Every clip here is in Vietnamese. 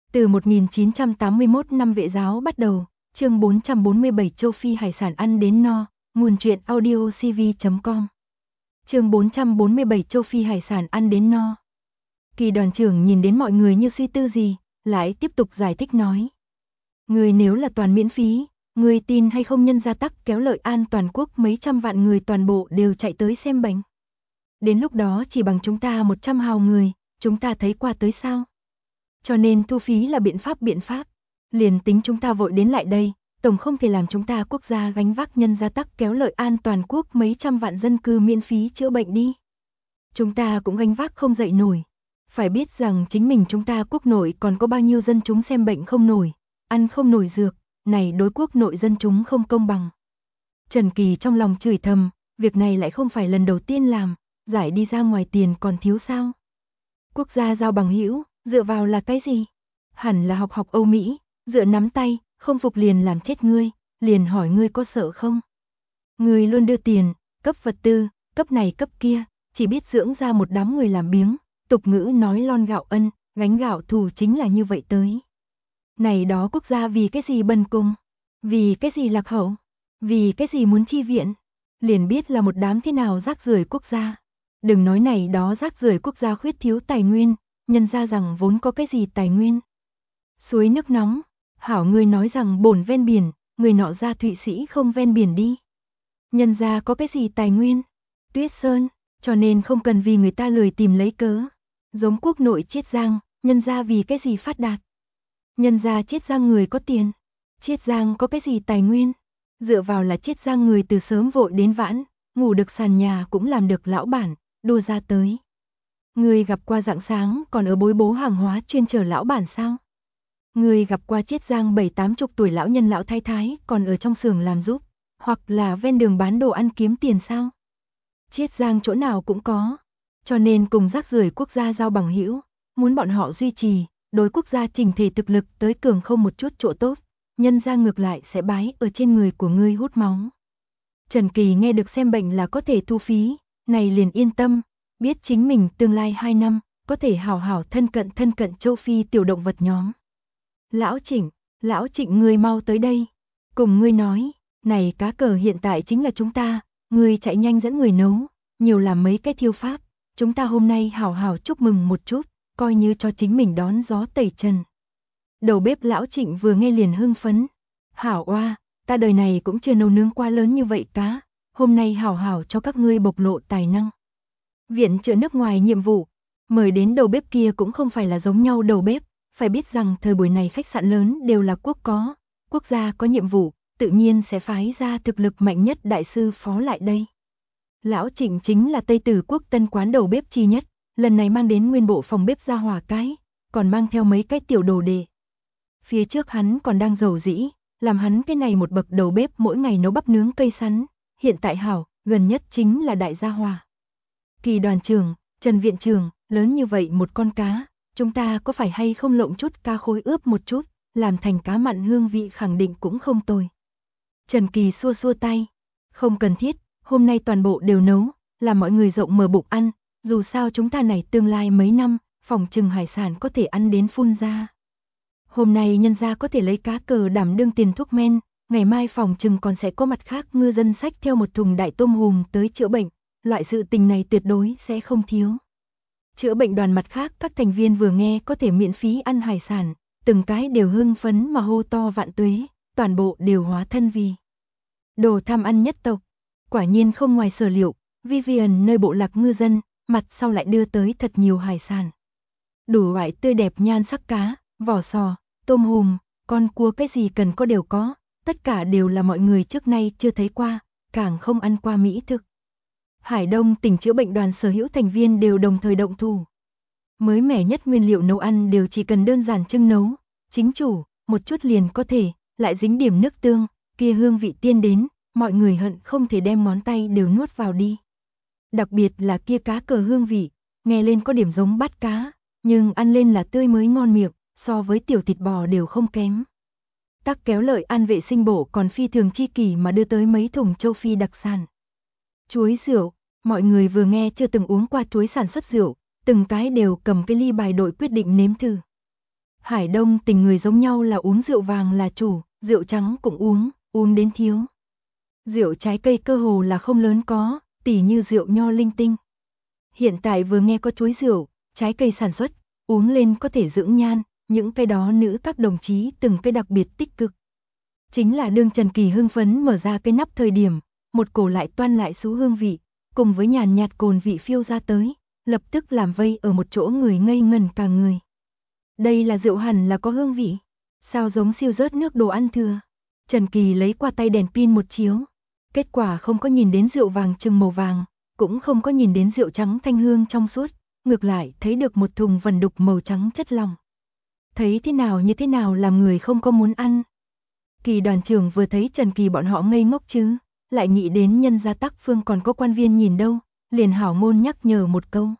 Từ 1981 năm Vệ giáo bắt đầu, chương 447 châu Phi hải sản ăn đến no, nguồn truyện audiocv.com. Chương 447 châu Phi hải sản ăn đến no. Kỳ đoàn trưởng nhìn đến mọi người như suy tư gì, lại tiếp tục giải thích nói. Người nếu là toàn miễn phí, người tin hay không nhân gia tắc kéo lợi an toàn quốc mấy trăm vạn người toàn bộ đều chạy tới xem bệnh. Đến lúc đó chỉ bằng chúng ta 100 hào người, chúng ta thấy qua tới sao? Cho nên thu phí là biện pháp. Liền tính chúng ta vội đến lại đây, tổng không thể làm chúng ta quốc gia gánh vác nhân gia tắc kéo lợi an toàn quốc mấy trăm vạn dân cư miễn phí chữa bệnh đi. Chúng ta cũng gánh vác không dậy nổi. Phải biết rằng chính mình chúng ta quốc nội còn có bao nhiêu dân chúng xem bệnh không nổi, ăn không nổi dược, này đối quốc nội dân chúng không công bằng. Trần Kỳ trong lòng chửi thầm, việc này lại không phải lần đầu tiên làm, giải đi ra ngoài tiền còn thiếu sao? Quốc gia giao bằng hữu, dựa vào là cái gì? Hẳn là học Âu Mỹ, dựa nắm tay, không phục liền làm chết ngươi, liền hỏi ngươi có sợ không? Ngươi luôn đưa tiền, cấp vật tư, cấp này cấp kia, chỉ biết dưỡng ra một đám người làm biếng, tục ngữ nói lon gạo ân, gánh gạo thù chính là như vậy tới. Này đó quốc gia vì cái gì bần cùng? Vì cái gì lạc hậu? Vì cái gì muốn chi viện? Liền biết là một đám thế nào rác rưởi quốc gia. Đừng nói này đó rác rưởi quốc gia khuyết thiếu tài nguyên, nhân ra rằng vốn có cái gì tài nguyên. Suối nước nóng, hảo người nói rằng bổn ven biển, người nọ ra Thụy Sĩ không ven biển đi. Nhân ra có cái gì tài nguyên? Tuyết sơn, cho nên không cần vì người ta lười tìm lấy cớ. Giống quốc nội Chiết Giang, nhân ra vì cái gì phát đạt? Nhân ra Chiết Giang người có tiền. Chiết Giang có cái gì tài nguyên? Dựa vào là Chiết Giang người từ sớm vội đến vãn, ngủ được sàn nhà cũng làm được lão bản, đua ra tới. Người gặp qua rạng sáng còn ở bối bố hàng hóa chuyên chở lão bản sao? Người gặp qua Chiết Giang 7-80 tuổi lão nhân lão thái thái còn ở trong xưởng làm giúp, hoặc là ven đường bán đồ ăn kiếm tiền sao? Chiết Giang chỗ nào cũng có, cho nên cùng rác rưởi quốc gia giao bằng hữu, muốn bọn họ duy trì, đối quốc gia chỉnh thể thực lực tới cường không một chút chỗ tốt, nhân ra ngược lại sẽ bái ở trên người của ngươi hút máu. Trần Kỳ nghe được xem bệnh là có thể thu phí, này liền yên tâm, biết chính mình tương lai 2 năm, có thể hảo hảo thân cận châu Phi tiểu động vật nhóm. Lão Trịnh ngươi mau tới đây, cùng ngươi nói, này cá cờ hiện tại chính là chúng ta, ngươi chạy nhanh dẫn người nấu, nhiều làm mấy cái thiêu pháp, chúng ta hôm nay hảo hảo chúc mừng một chút, coi như cho chính mình đón gió tẩy trần. Đầu bếp Lão Trịnh vừa nghe liền hưng phấn, hảo oa, ta đời này cũng chưa nấu nướng qua lớn như vậy cá, hôm nay hảo hảo cho các ngươi bộc lộ tài năng. Viện trợ nước ngoài nhiệm vụ, mời đến đầu bếp kia cũng không phải là giống nhau đầu bếp, phải biết rằng thời buổi này khách sạn lớn đều là quốc gia có nhiệm vụ, tự nhiên sẽ phái ra thực lực mạnh nhất đại sư phó lại đây. Lão Trịnh chính là Tây Tử Quốc Tân quán đầu bếp chi nhất, lần này mang đến nguyên bộ phòng bếp ra hỏa cái, còn mang theo mấy cái tiểu đồ đề. Phía trước hắn còn đang giàu dĩ, làm hắn cái này một bậc đầu bếp mỗi ngày nấu bắp nướng cây sắn, hiện tại hảo, gần nhất chính là đại gia hòa. Kỳ đoàn trưởng, Trần viện trưởng, lớn như vậy một con cá, chúng ta có phải hay không lộng chút cá khối ướp một chút, làm thành cá mặn hương vị khẳng định cũng không tồi. Trần Kỳ xua xua tay, không cần thiết, hôm nay toàn bộ đều nấu, làm mọi người rộng mở bụng ăn, dù sao chúng ta này tương lai mấy năm, phòng trừng hải sản có thể ăn đến phun ra. Hôm nay nhân gia có thể lấy cá cờ đảm đương tiền thuốc men, ngày mai phòng trừng còn sẽ có mặt khác ngư dân xách theo một thùng đại tôm hùm tới chữa bệnh, loại sự tình này tuyệt đối sẽ không thiếu. Chữa bệnh đoàn mặt khác các thành viên vừa nghe có thể miễn phí ăn hải sản, từng cái đều hưng phấn mà hô to vạn tuế, toàn bộ đều hóa thân vì đồ tham ăn nhất tộc. Quả nhiên không ngoài sở liệu, Vivian nơi bộ lạc ngư dân, mặt sau lại đưa tới thật nhiều hải sản. Đủ loại tươi đẹp nhan sắc cá, vỏ sò, tôm hùm, con cua cái gì cần có đều có, tất cả đều là mọi người trước nay chưa thấy qua, càng không ăn qua mỹ thực. Hải Đông tỉnh chữa bệnh đoàn sở hữu thành viên đều đồng thời động thủ. Mới mẻ nhất nguyên liệu nấu ăn đều chỉ cần đơn giản trưng nấu, chính chủ, một chút liền có thể, lại dính điểm nước tương, kia hương vị tiên đến, mọi người hận không thể đem ngón tay đều nuốt vào đi. Đặc biệt là kia cá cờ hương vị, nghe lên có điểm giống bát cá, nhưng ăn lên là tươi mới ngon miệng, so với tiểu thịt bò đều không kém. Tắc kéo lợi ăn vệ sinh bổ còn phi thường chi kỷ mà đưa tới mấy thùng châu Phi đặc sản. Chuối rượu, mọi người vừa nghe chưa từng uống qua chuối sản xuất rượu, từng cái đều cầm cái ly bài đội quyết định nếm thử. Hải Đông tình người giống nhau là uống rượu vàng là chủ, rượu trắng cũng uống đến thiếu. Rượu trái cây cơ hồ là không lớn có, tỉ như rượu nho linh tinh. Hiện tại vừa nghe có chuối rượu, trái cây sản xuất, uống lên có thể dưỡng nhan, những cái đó nữ các đồng chí từng cái đặc biệt tích cực. Chính là đương Trần Kỳ hưng phấn mở ra cái nắp thời điểm, một cổ lại toan lại xú hương vị, cùng với nhàn nhạt cồn vị phiêu ra tới, lập tức làm vây ở một chỗ người ngây ngẩn cả người. Đây là rượu hẳn là có hương vị, sao giống siêu rớt nước đồ ăn thừa. Trần Kỳ lấy qua tay đèn pin một chiếu, kết quả không có nhìn đến rượu vàng chừng màu vàng, cũng không có nhìn đến rượu trắng thanh hương trong suốt, ngược lại thấy được một thùng vần đục màu trắng chất lỏng. Thấy thế nào như thế nào làm người không có muốn ăn. Kỳ đoàn trưởng vừa thấy Trần Kỳ bọn họ ngây ngốc chứ, lại nghĩ đến nhân gia Tắc Phương còn có quan viên nhìn đâu, liền hảo ngôn nhắc nhở một câu.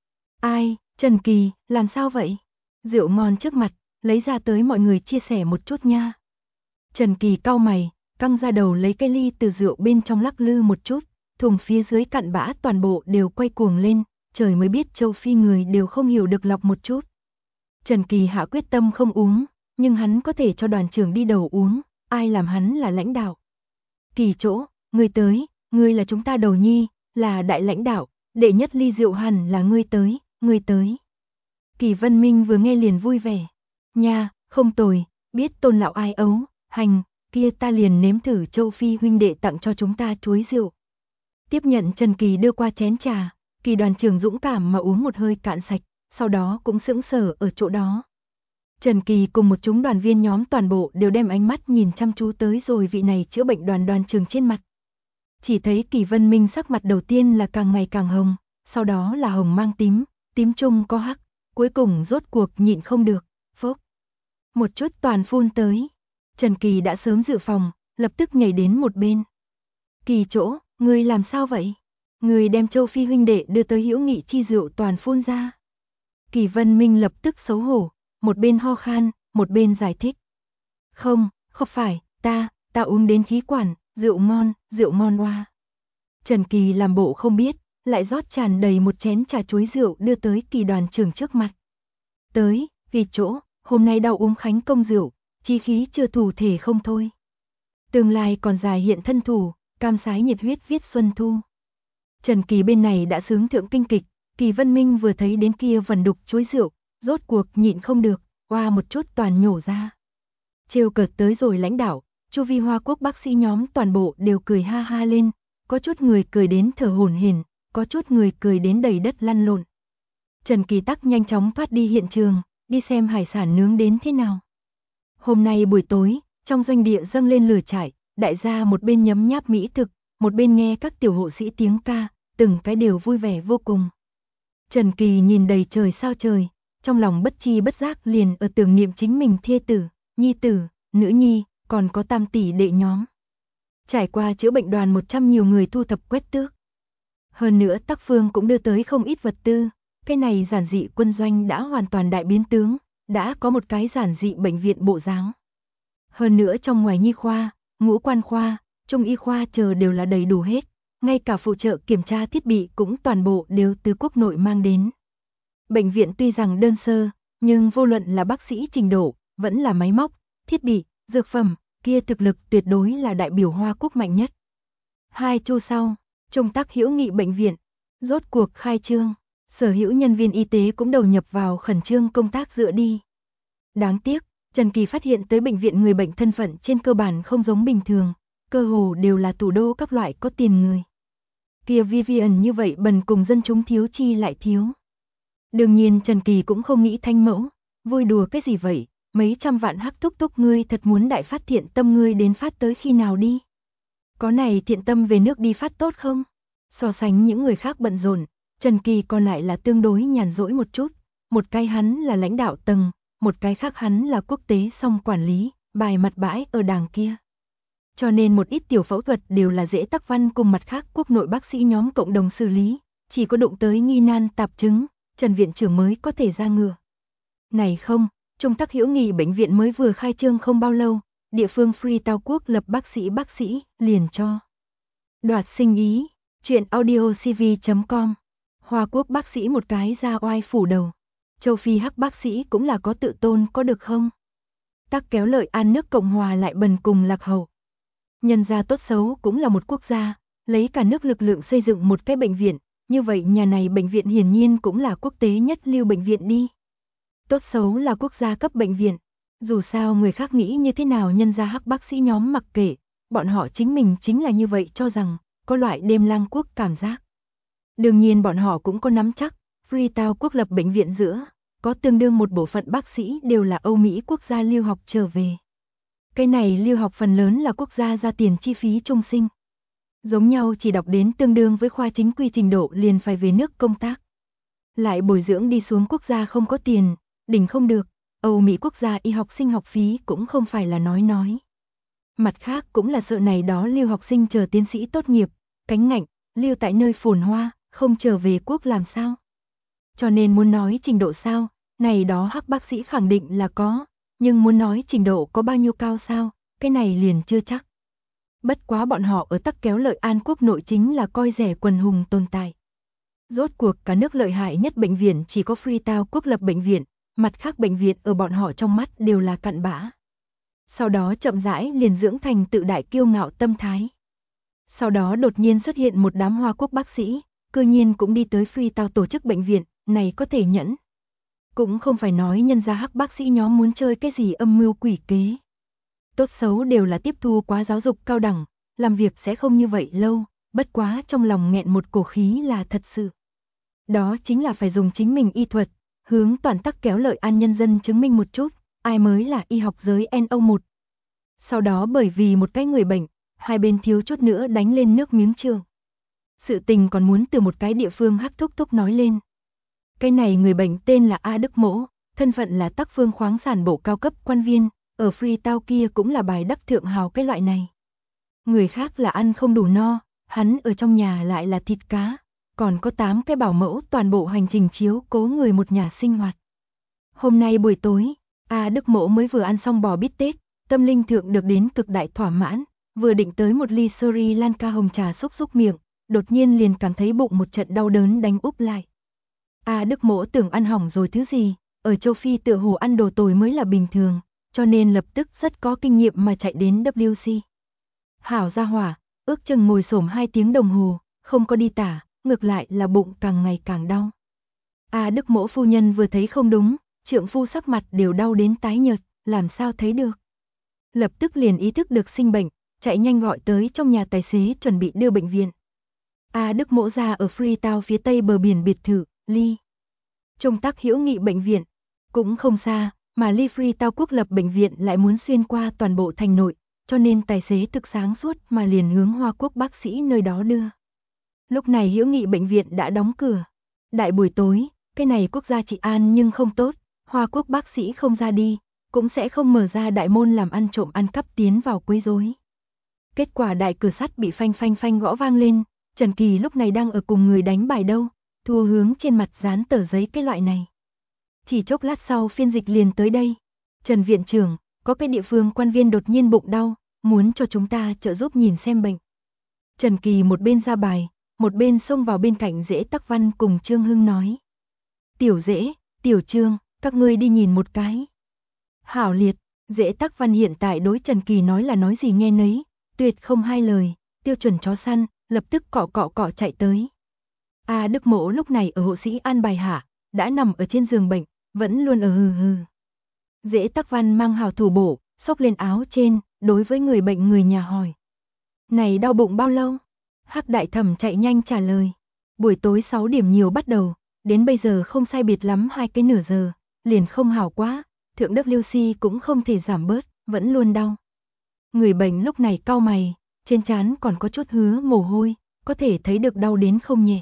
Ai, Trần Kỳ, làm sao vậy? Rượu ngon trước mặt, lấy ra tới mọi người chia sẻ một chút nha. Trần Kỳ cau mày, căng ra đầu lấy cái ly từ rượu bên trong lắc lư một chút, thùng phía dưới cặn bã toàn bộ đều quay cuồng lên, trời mới biết châu Phi người đều không hiểu được lọc một chút. Trần Kỳ hạ quyết tâm không uống, nhưng hắn có thể cho đoàn trưởng đi đầu uống, ai làm hắn là lãnh đạo. Kỳ chỗ, ngươi tới, ngươi là chúng ta đầu nhi, là đại lãnh đạo, đệ nhất ly rượu hẳn là ngươi tới. Kỳ Vân Minh vừa nghe liền vui vẻ. Nha, không tồi, biết tôn lão ai ấu, hành, kia ta liền nếm thử châu Phi huynh đệ tặng cho chúng ta chuối rượu. Tiếp nhận Trần Kỳ đưa qua chén trà, Kỳ đoàn trưởng dũng cảm mà uống một hơi cạn sạch, sau đó cũng sững sờ ở chỗ đó. Trần Kỳ cùng một chúng đoàn viên nhóm toàn bộ đều đem ánh mắt nhìn chăm chú tới rồi vị này chữa bệnh đoàn trưởng trên mặt. Chỉ thấy Kỳ Vân Minh sắc mặt đầu tiên là càng ngày càng hồng, sau đó là hồng mang tím, tím chung có hắc, cuối cùng rốt cuộc nhịn không được, phốc. Một chút toàn phun tới. Trần Kỳ đã sớm dự phòng, lập tức nhảy đến một bên. Kỳ chỗ, ngươi làm sao vậy? Ngươi đem châu Phi huynh đệ đưa tới hữu nghị chi rượu toàn phun ra. Kỳ Vân Minh lập tức xấu hổ, một bên ho khan, một bên giải thích. Không phải, ta uống đến khí quản, rượu ngon oa. Trần Kỳ làm bộ không biết, lại rót tràn đầy một chén trà chuối rượu đưa tới Kỳ đoàn trưởng trước mặt. Tới, vì chỗ, hôm nay đau uống khánh công rượu, chi khí chưa thủ thể không thôi. Tương lai còn dài hiện thân thủ, cam sái nhiệt huyết viết xuân thu. Trần Kỳ bên này đã sướng thượng kinh kịch, Kỳ Vân Minh vừa thấy đến kia vần đục chuối rượu, rốt cuộc nhịn không được, oa một chút toàn nhổ ra. Trêu cợt tới rồi lãnh đạo, chu vi Hoa Quốc bác sĩ nhóm toàn bộ đều cười ha ha lên, có chút người cười đến thở hổn hển, có chút người cười đến đầy đất lăn lộn. Trần Kỳ tắc nhanh chóng thoát đi hiện trường, đi xem hải sản nướng đến thế nào. Hôm nay buổi tối, trong doanh địa dâng lên lửa trại, đại gia một bên nhấm nháp mỹ thực, một bên nghe các tiểu hộ sĩ tiếng ca, từng cái đều vui vẻ vô cùng. Trần Kỳ nhìn đầy trời sao trời, trong lòng bất chi bất giác liền ở tưởng niệm chính mình thê tử, nhi tử, nữ nhi, còn có tam tỷ đệ nhóm. Trải qua chữa bệnh đoàn 100 nhiều người thu thập quét tước. Hơn nữa Tắc Phương cũng đưa tới không ít vật tư, cái này giản dị quân doanh đã hoàn toàn đại biến tướng, đã có một cái giản dị bệnh viện bộ dáng. Hơn nữa trong ngoài nhi khoa, ngũ quan khoa, trung y khoa chờ đều là đầy đủ hết, ngay cả phụ trợ kiểm tra thiết bị cũng toàn bộ đều từ quốc nội mang đến. Bệnh viện tuy rằng đơn sơ, nhưng vô luận là bác sĩ trình độ, vẫn là máy móc, thiết bị, dược phẩm, kia thực lực tuyệt đối là đại biểu Hoa Quốc mạnh nhất. 2 chu sau, Trung Tắc hữu nghị bệnh viện, rốt cuộc khai trương, sở hữu nhân viên y tế cũng đầu nhập vào khẩn trương công tác dựa đi. Đáng tiếc, Trần Kỳ phát hiện tới bệnh viện người bệnh thân phận trên cơ bản không giống bình thường, cơ hồ đều là thủ đô các loại có tiền người. Kia Vivian như vậy bần cùng dân chúng thiếu chi lại thiếu. Đương nhiên Trần Kỳ cũng không nghĩ thanh mẫu, vui đùa cái gì vậy, mấy trăm vạn hắc thúc thúc ngươi thật muốn đại phát thiện tâm ngươi đến phát tới khi nào đi. Có này thiện tâm về nước đi phát tốt không? So sánh những người khác bận rộn, Trần Kỳ còn lại là tương đối nhàn rỗi một chút, một cái hắn là lãnh đạo tầng, một cái khác hắn là quốc tế song quản lý, bài mặt bãi ở đàng kia. Cho nên một ít tiểu phẫu thuật đều là dễ Tắc Văn cùng mặt khác quốc nội bác sĩ nhóm cộng đồng xử lý, chỉ có đụng tới nghi nan tạp chứng, Trần viện trưởng mới có thể ra ngựa. Này không, Trung Tắc hữu nghị bệnh viện mới vừa khai trương không bao lâu, địa phương Free Tao Quốc lập bác sĩ liền cho đoạt sinh ý. Chuyện audiocv.com. Hoa Quốc bác sĩ một cái ra oai phủ đầu. châu Phi hắc bác sĩ cũng là có tự tôn có được không? Tắc kéo Lợi An nước Cộng hòa lại bần cùng lạc hậu. Nhân gia tốt xấu cũng là một quốc gia, lấy cả nước lực lượng xây dựng một cái bệnh viện, như vậy nhà này bệnh viện hiển nhiên cũng là quốc tế nhất lưu bệnh viện đi. Tốt xấu là quốc gia cấp bệnh viện, dù sao người khác nghĩ như thế nào nhân gia hắc bác sĩ nhóm mặc kệ, bọn họ chính mình chính là như vậy cho rằng, có loại đêm lang quốc cảm giác. Đương nhiên bọn họ cũng có nắm chắc, Freetown quốc lập bệnh viện giữa, có tương đương một bộ phận bác sĩ đều là Âu Mỹ quốc gia lưu học trở về. Cái này lưu học phần lớn là quốc gia ra tiền chi phí chung sinh. Giống nhau chỉ đọc đến tương đương với khoa chính quy trình độ liền phải về nước công tác. Lại bồi dưỡng đi xuống quốc gia không có tiền, đỉnh không được, Âu Mỹ quốc gia y học sinh học phí cũng không phải là nói. Mặt khác cũng là sợ này đó lưu học sinh chờ tiến sĩ tốt nghiệp, cánh ngạnh, lưu tại nơi phồn hoa, không trở về quốc làm sao. Cho nên muốn nói trình độ sao, này đó hắc bác sĩ khẳng định là có, nhưng muốn nói trình độ có bao nhiêu cao sao, cái này liền chưa chắc. Bất quá bọn họ ở tắc kéo Lợi An quốc nội chính là coi rẻ quần hùng tồn tại. Rốt cuộc cả nước lợi hại nhất bệnh viện chỉ có Freetown quốc lập bệnh viện, mặt khác bệnh viện ở bọn họ trong mắt đều là cặn bã. Sau đó chậm rãi liền dưỡng thành tự đại kiêu ngạo tâm thái. Sau đó đột nhiên xuất hiện một đám Hoa quốc bác sĩ, cư nhiên cũng đi tới Freetown tổ chức bệnh viện, này có thể nhẫn. Cũng không phải nói nhân gia hắc bác sĩ nhóm muốn chơi cái gì âm mưu quỷ kế. Tốt xấu đều là tiếp thu quá giáo dục cao đẳng, làm việc sẽ không như vậy lâu, bất quá trong lòng nghẹn một cổ khí là thật sự. Đó chính là phải dùng chính mình y thuật, hướng toàn tắc kéo Lợi An nhân dân chứng minh một chút, ai mới là y học giới NO1. Sau đó bởi vì một cái người bệnh, hai bên thiếu chút nữa đánh lên nước miếng trường. Sự tình còn muốn từ một cái địa phương hắc thúc thúc nói lên. Cái này người bệnh tên là A Đức Mỗ, thân phận là Tắc Phương khoáng sản bộ cao cấp quan viên, ở Freetown kia cũng là bài đắc thượng hào cái loại này. Người khác là ăn không đủ no, hắn ở trong nhà lại là thịt cá, còn có 8 cái bảo mẫu toàn bộ hành trình chiếu cố người một nhà sinh hoạt. Hôm nay buổi tối, A Đức Mỗ mới vừa ăn xong bò bít tết, tâm linh thượng được đến cực đại thỏa mãn, vừa định tới một ly Sri Lanka hồng trà xúc miệng, đột nhiên liền cảm thấy bụng một trận đau đớn đánh úp lại. A Đức Mỗ tưởng ăn hỏng rồi thứ gì, ở châu Phi tựa hồ ăn đồ tồi mới là bình thường, cho nên lập tức rất có kinh nghiệm mà chạy đến WC. Hảo gia hỏa, ước chừng ngồi xổm 2 tiếng đồng hồ, không có đi tả, ngược lại là bụng càng ngày càng đau. A Đức Mỗ phu nhân vừa thấy không đúng, trượng phu sắc mặt đều đau đến tái nhợt, làm sao thấy được. Lập tức liền ý thức được sinh bệnh, chạy nhanh gọi tới trong nhà tài xế chuẩn bị đưa bệnh viện. A Đức Mỗ ra ở Freetown phía tây bờ biển biệt thự, ly Trung Tắc Hữu Nghị bệnh viện, cũng không xa, mà ly Freetown quốc lập bệnh viện lại muốn xuyên qua toàn bộ thành nội, cho nên tài xế thực sáng suốt mà liền hướng Hoa quốc bác sĩ nơi đó đưa. Lúc này Hữu Nghị bệnh viện đã đóng cửa. Đại buổi tối, cái này quốc gia trị an nhưng không tốt, Hoa quốc bác sĩ không ra đi, cũng sẽ không mở ra đại môn làm ăn trộm ăn cắp tiến vào quấy rối. Kết quả đại cửa sắt bị phanh phanh phanh gõ vang lên, Trần Kỳ lúc này đang ở cùng người đánh bài đâu, thua hướng trên mặt dán tờ giấy cái loại này. Chỉ chốc lát sau phiên dịch liền tới đây. Trần viện trưởng, có cái địa phương quan viên đột nhiên bụng đau, muốn cho chúng ta trợ giúp nhìn xem bệnh. Trần Kỳ một bên ra bài, một bên xông vào bên cạnh Dễ Tắc Văn cùng Trương Hưng nói. Tiểu Dễ, Tiểu Trương, các ngươi đi nhìn một cái. Hảo liệt, Dễ Tắc Văn hiện tại đối Trần Kỳ nói là nói gì nghe nấy, tuyệt không hai lời, tiêu chuẩn chó săn, lập tức cọ chạy tới. A Đức Mỗ lúc này ở hộ sĩ an bài hạ, đã nằm ở trên giường bệnh, vẫn luôn ở hừ hừ. Dễ Tắc Văn mang hào thủ bổ, xốc lên áo trên, đối với người bệnh người nhà hỏi. Này đau bụng bao lâu? Hắc đại thẩm chạy nhanh trả lời. Buổi tối 6 điểm nhiều bắt đầu, đến bây giờ không sai biệt lắm 2 cái nửa giờ, liền không hảo quá, thượng WC cũng không thể giảm bớt, vẫn luôn đau. Người bệnh lúc này cau mày, trên trán còn có chút hứa mồ hôi, có thể thấy được đau đến không nhẹ.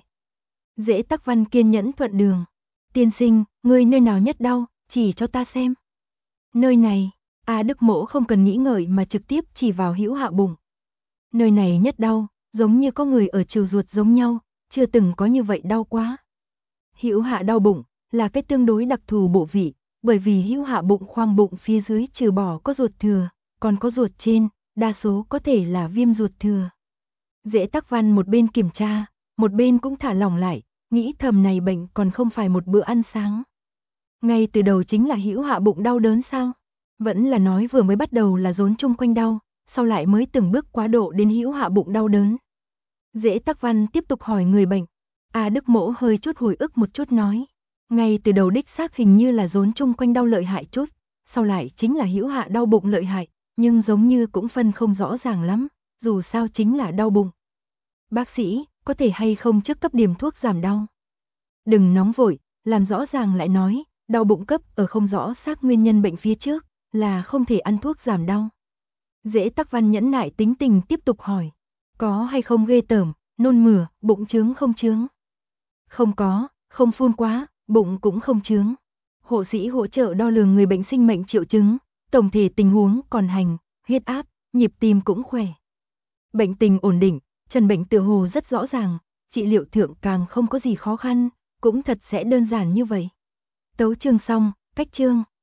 Dễ Tắc Văn kiên nhẫn thuận đường. Tiên sinh, ngươi nơi nào nhất đau, chỉ cho ta xem. Nơi này, A Đức Mỗ không cần nghĩ ngợi mà trực tiếp chỉ vào hữu hạ bụng. Nơi này nhất đau, giống như có người ở trừ ruột giống nhau, chưa từng có như vậy đau quá. Hữu hạ đau bụng, là cái tương đối đặc thù bộ vị, bởi vì hữu hạ bụng khoang bụng phía dưới trừ bỏ có ruột thừa, còn có ruột trên, đa số có thể là viêm ruột thừa. Dễ Tắc Văn một bên kiểm tra, một bên cũng thả lỏng lại, nghĩ thầm này bệnh còn không phải một bữa ăn sáng. Ngay từ đầu chính là hữu hạ bụng đau đớn sao? Vẫn là nói vừa mới bắt đầu là rốn chung quanh đau, sau lại mới từng bước quá độ đến hữu hạ bụng đau đớn. Dễ Tắc Văn tiếp tục hỏi người bệnh. A Đức Mỗ hơi chút hồi ức một chút nói. Ngay từ đầu đích xác hình như là rốn chung quanh đau lợi hại chút, sau lại chính là hữu hạ đau bụng lợi hại, nhưng giống như cũng phân không rõ ràng lắm, dù sao chính là đau bụng. Bác sĩ, có thể hay không trước cấp điểm thuốc giảm đau? Đừng nóng vội, làm rõ ràng lại nói, đau bụng cấp ở không rõ xác nguyên nhân bệnh phía trước, là không thể ăn thuốc giảm đau. Dễ Tắc Văn nhẫn nại tính tình tiếp tục hỏi, có hay không ghê tởm, nôn mửa, bụng trướng không trướng? Không có, không phun quá, bụng cũng không trướng. Hộ sĩ hỗ trợ đo lường người bệnh sinh mệnh triệu chứng, tổng thể tình huống còn hành, huyết áp, nhịp tim cũng khỏe. Bệnh tình ổn định, trần bệnh tựa hồ rất rõ ràng, trị liệu thượng càng không có gì khó khăn, cũng thật sẽ đơn giản như vậy. Tấu chương xong, cách chương.